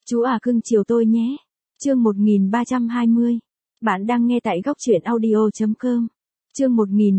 Chú à cưng chiều tôi nhé. Chương 1320. Bạn đang nghe tại góc truyện audio.com. Chương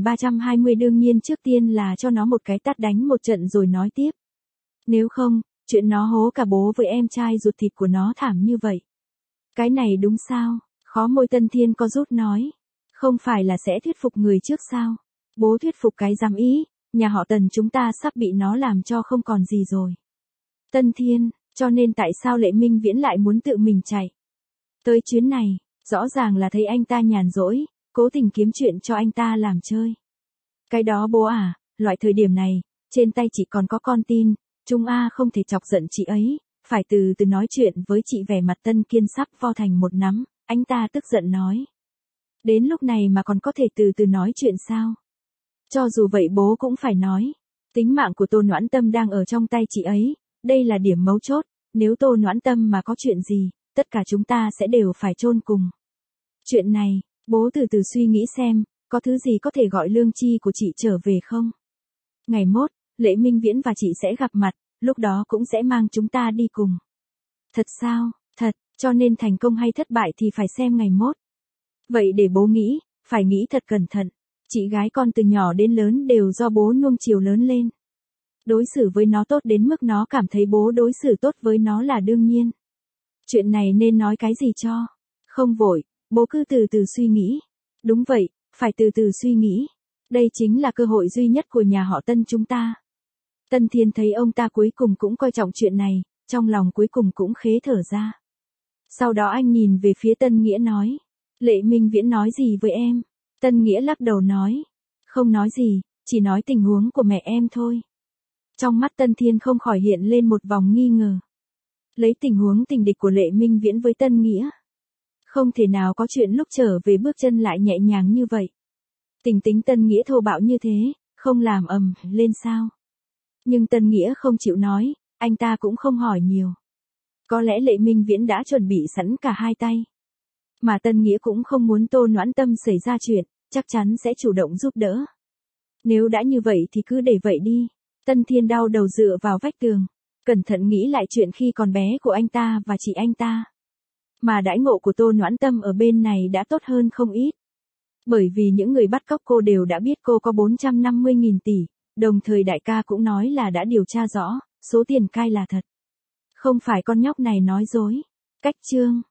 1320 đương nhiên trước tiên là cho nó một cái tát đánh một trận rồi nói tiếp. Nếu không, chuyện nó hố cả bố với em trai ruột thịt của nó thảm như vậy. Cái này đúng sao? Khó môi Tân Thiên có rút nói. Không phải là sẽ thuyết phục người trước sao? Bố thuyết phục cái giám ý, nhà họ Tần chúng ta sắp bị nó làm cho không còn gì rồi. Tân Thiên, cho nên tại sao Lệ Minh Viễn lại muốn tự mình chạy? Tới chuyến này, rõ ràng là thấy anh ta nhàn rỗi, cố tình kiếm chuyện cho anh ta làm chơi. Cái đó bố à, loại thời điểm này, trên tay chỉ còn có con tin, Trung A không thể chọc giận chị ấy, phải từ từ nói chuyện với chị. Vẻ mặt Tân Kiên sắp vo thành một nắm, anh ta tức giận nói. Đến lúc này mà còn có thể từ từ nói chuyện sao? Cho dù vậy bố cũng phải nói. Tính mạng của Tô Noãn Tâm đang ở trong tay chị ấy, đây là điểm mấu chốt, nếu Tô Noãn Tâm mà có chuyện gì, tất cả chúng ta sẽ đều phải chôn cùng. Chuyện này, bố từ từ suy nghĩ xem, có thứ gì có thể gọi lương chi của chị trở về không? Ngày mốt, Lệ Minh Viễn và chị sẽ gặp mặt, lúc đó cũng sẽ mang chúng ta đi cùng. Thật sao? Thật, cho nên thành công hay thất bại thì phải xem ngày mốt. Vậy để bố nghĩ, phải nghĩ thật cẩn thận. Chị gái con từ nhỏ đến lớn đều do bố nuông chiều lớn lên. Đối xử với nó tốt đến mức nó cảm thấy bố đối xử tốt với nó là đương nhiên. Chuyện này nên nói cái gì cho? Không vội, bố cứ từ từ suy nghĩ. Đúng vậy, phải từ từ suy nghĩ. Đây chính là cơ hội duy nhất của nhà họ Tân chúng ta. Tân Thiên thấy ông ta cuối cùng cũng coi trọng chuyện này, trong lòng cuối cùng cũng khế thở ra. Sau đó anh nhìn về phía Tân Nghĩa nói. Lệ Minh Viễn nói gì với em? Tân Nghĩa lắc đầu nói. Không nói gì, chỉ nói tình huống của mẹ em thôi. Trong mắt Tân Thiên không khỏi hiện lên một vòng nghi ngờ. Lấy tình huống tình địch của Lệ Minh Viễn với Tân Nghĩa. Không thể nào có chuyện lúc trở về bước chân lại nhẹ nhàng như vậy. Tình tính Tân Nghĩa thô bạo như thế, không làm ầm lên sao? Nhưng Tân Nghĩa không chịu nói, anh ta cũng không hỏi nhiều. Có lẽ Lệ Minh Viễn đã chuẩn bị sẵn cả hai tay. Mà Tân Nghĩa cũng không muốn Tô Noãn Tâm xảy ra chuyện, chắc chắn sẽ chủ động giúp đỡ. Nếu đã như vậy thì cứ để vậy đi. Tân Thiên đau đầu dựa vào vách tường, cẩn thận nghĩ lại chuyện khi còn bé của anh ta và chị anh ta. Mà đãi ngộ của Tô Noãn Tâm ở bên này đã tốt hơn không ít. Bởi vì những người bắt cóc cô đều đã biết cô có 450.000 tỷ, đồng thời đại ca cũng nói là đã điều tra rõ, số tiền cai là thật. Không phải con nhóc này nói dối. Cách chương